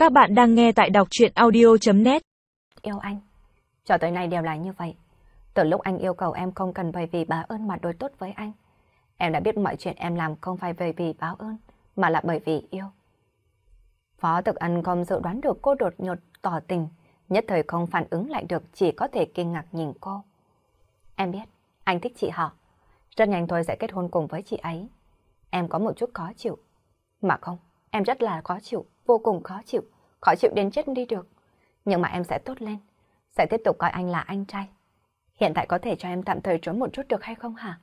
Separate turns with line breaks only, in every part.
Các bạn đang nghe tại đọc truyện audio.net.
Yêu anh. Cho tới nay đều là như vậy. Từ lúc anh yêu cầu em không cần bởi vì báo ơn mà đối tốt với anh, em đã biết mọi chuyện em làm không phải bởi vì báo ơn, mà là bởi vì yêu. Phó Thực Ân không dự đoán được cô đột ngột tỏ tình, nhất thời không phản ứng lại được, chỉ có thể kinh ngạc nhìn cô. Em biết, anh thích chị họ. Rất nhanh thôi sẽ kết hôn cùng với chị ấy. Em có một chút khó chịu. Mà không, em rất là khó chịu, vô cùng khó chịu đến chết đi được. Nhưng mà em sẽ tốt lên, sẽ tiếp tục coi anh là anh trai. Hiện tại có thể cho em tạm thời trốn một chút được hay không hả?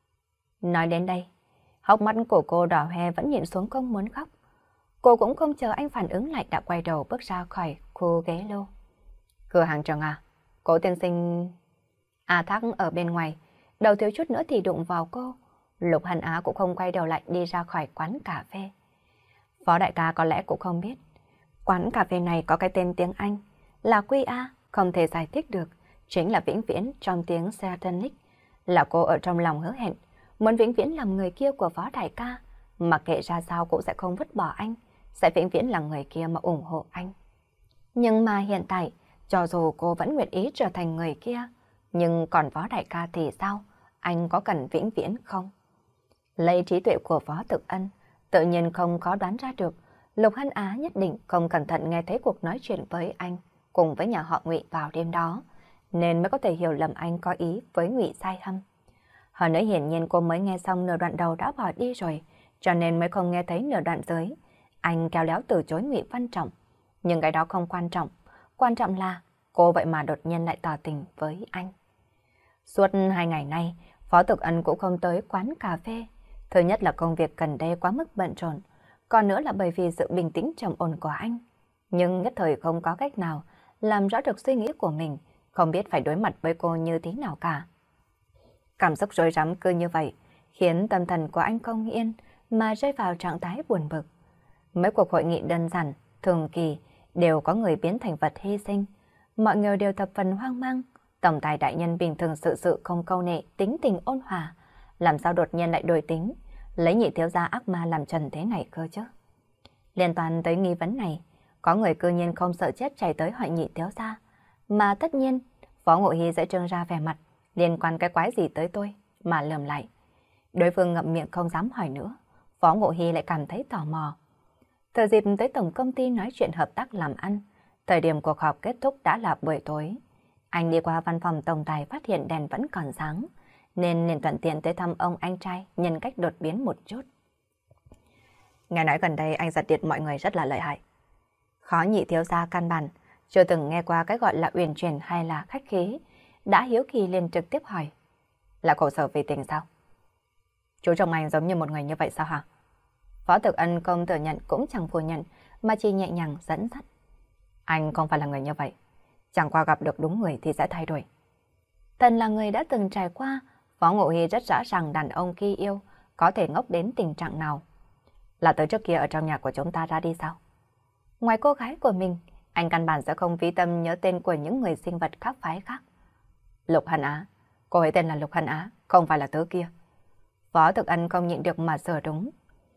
Nói đến đây, hốc mắt của cô đỏ hoe vẫn nhìn xuống không muốn khóc. Cô cũng không chờ anh phản ứng lại đã quay đầu bước ra khỏi khu ghế lô. Cửa hàng Trường à, cô tiên sinh... A Thác ở bên ngoài, đầu thiếu chút nữa thì đụng vào cô. Lục Hân Á cũng không quay đầu lại đi ra khỏi quán cà phê. Phó đại ca có lẽ cũng không biết. Quán cà phê này có cái tên tiếng Anh là QA, không thể giải thích được. Chính là vĩnh viễn trong tiếng Satanic. Là cô ở trong lòng hứa hẹn, muốn vĩnh viễn làm người kia của phó đại ca. Mặc kệ ra sao cũng sẽ không vứt bỏ anh, sẽ vĩnh viễn là người kia mà ủng hộ anh. Nhưng mà hiện tại, cho dù cô vẫn nguyện ý trở thành người kia, nhưng còn phó đại ca thì sao? Anh có cần vĩnh viễn không? Lấy trí tuệ của Phó Thực Ân, tự nhiên không có đoán ra được, Lục Hân Á nhất định không cẩn thận nghe thấy cuộc nói chuyện với anh, cùng với nhà họ Ngụy vào đêm đó, nên mới có thể hiểu lầm anh có ý với Ngụy Sai Hâm. Hơn nữa hiển nhiên cô mới nghe xong nửa đoạn đầu đã bỏ đi rồi, cho nên mới không nghe thấy nửa đoạn dưới. Anh khéo léo từ chối Ngụy Văn Trọng, nhưng cái đó không quan trọng là cô vậy mà đột nhiên lại tỏ tình với anh. Suốt 2 ngày nay, Phó Thực Ân cũng không tới quán cà phê. Thứ nhất là công việc gần đây quá mức bận rộn, còn nữa là bởi vì sự bình tĩnh trầm ổn của anh. Nhưng nhất thời không có cách nào làm rõ được suy nghĩ của mình, không biết phải đối mặt với cô như thế nào cả. Cảm xúc rối rắm cứ như vậy, khiến tâm thần của anh không yên mà rơi vào trạng thái buồn bực. Mấy cuộc hội nghị đơn giản, thường kỳ đều có người biến thành vật hy sinh. Mọi người đều thập phần hoang mang. Tổng tài đại nhân bình thường sự không câu nệ, tính tình ôn hòa, làm sao đột nhiên lại đổi tính, lấy Nhị thiếu gia ác ma làm trần thế này cơ chứ? Liên toàn tới nghi vấn này, có người cư nhiên không sợ chết chạy tới hỏi Nhị thiếu gia, mà tất nhiên Phó Ngộ Hy sẽ trưng ra vẻ mặt liên quan cái quái gì tới tôi mà lườm lại. Đối phương ngậm miệng không dám hỏi nữa, Phó Ngộ Hy lại cảm thấy tò mò. Thời dịp tới tổng công ty nói chuyện hợp tác làm ăn, thời điểm cuộc họp kết thúc đã là buổi tối. Anh đi qua văn phòng tổng tài phát hiện đèn vẫn còn sáng, nên liền thuận tiện tới thăm ông anh trai nhân cách đột biến một chút. Nghe nói gần đây anh giật điện mọi người rất là lợi hại. Khó Nhị thiếu gia căn bản, chưa từng nghe qua cái gọi là uyển chuyển hay là khách khí, đã hiếu kỳ liền trực tiếp hỏi. Là khổ sở vì tình sao? Chú chồng anh giống như một người như vậy sao hả? Phó Thực Ân không thừa nhận cũng chẳng phủ nhận, mà chỉ nhẹ nhàng dẫn dắt. Anh không phải là người như vậy. Chẳng qua gặp được đúng người thì sẽ thay đổi. Thần là người đã từng trải qua, Phó Ngộ Hy rất rõ ràng đàn ông khi yêu có thể ngốc đến tình trạng nào. Là tới trước kia ở trong nhà của chúng ta ra đi sao? Ngoài cô gái của mình, anh căn bản sẽ không phí tâm nhớ tên của những người sinh vật khác phái khác. Lục Hân Á, cô ấy tên là Lục Hân Á, không phải là tớ kia. Phó Thực Ân không nhịn được mà sửa đúng.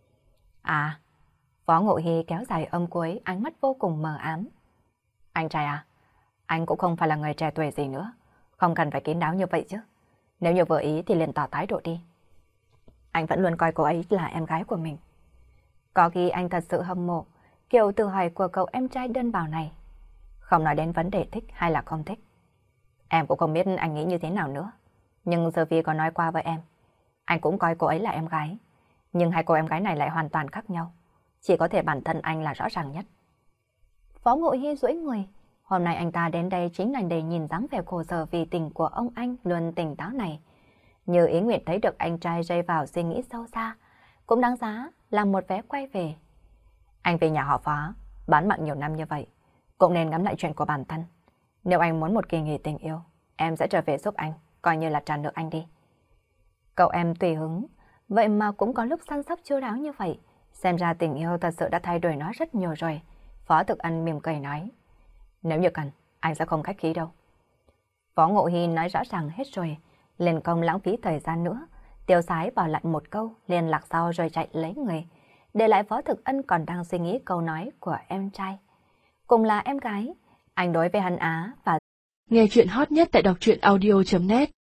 À, Phó Ngộ Hy kéo dài âm cuối, ánh mắt vô cùng mờ ám. Anh trai à, anh cũng không phải là người trẻ tuổi gì nữa, không cần phải kín đáo như vậy chứ. Nếu như vừa ý thì liền tỏ thái độ đi. Anh vẫn luôn coi cô ấy là em gái của mình. Có khi anh thật sự hâm mộ kiểu tự hỏi của cậu em trai đơn bào này. Không nói đến vấn đề thích hay là không thích, em cũng không biết anh nghĩ như thế nào nữa. Nhưng giờ vì có nói qua với em, anh cũng coi cô ấy là em gái. Nhưng hai cô em gái này lại hoàn toàn khác nhau. Chỉ có thể bản thân anh là rõ ràng nhất. Phó Ngộ Hy duỗi người. Hôm nay anh ta đến đây chính là để nhìn dáng vẻ khổ sở vì tình của ông anh luôn tỉnh táo này. Như ý nguyện thấy được anh trai rơi vào suy nghĩ sâu xa, cũng đáng giá làm một vé quay về. Anh về nhà họ Phó, bán mạng nhiều năm như vậy, cũng nên ngắm lại chuyện của bản thân. Nếu anh muốn một kỳ nghỉ tình yêu, em sẽ trở về giúp anh, coi như là trả nợ anh đi. Cậu em tùy hứng, vậy mà cũng có lúc săn sóc chu đáo như vậy. Xem ra tình yêu thật sự đã thay đổi nó rất nhiều rồi. Phó Thực Ân mỉm cười nói. Nếu như cần, anh sẽ không khách khí đâu. Phó Ngộ Hy nói rõ ràng hết rồi, liền không lãng phí thời gian nữa. Tiêu Sái bảo lại một câu, liền lạc sau rồi chạy lấy người. Để lại Phó Thực Ân còn đang suy nghĩ câu nói của em trai. cùng là em gái. Anh đối với hắn Á và
nghe chuyện hot nhất tại đọc truyện audio.net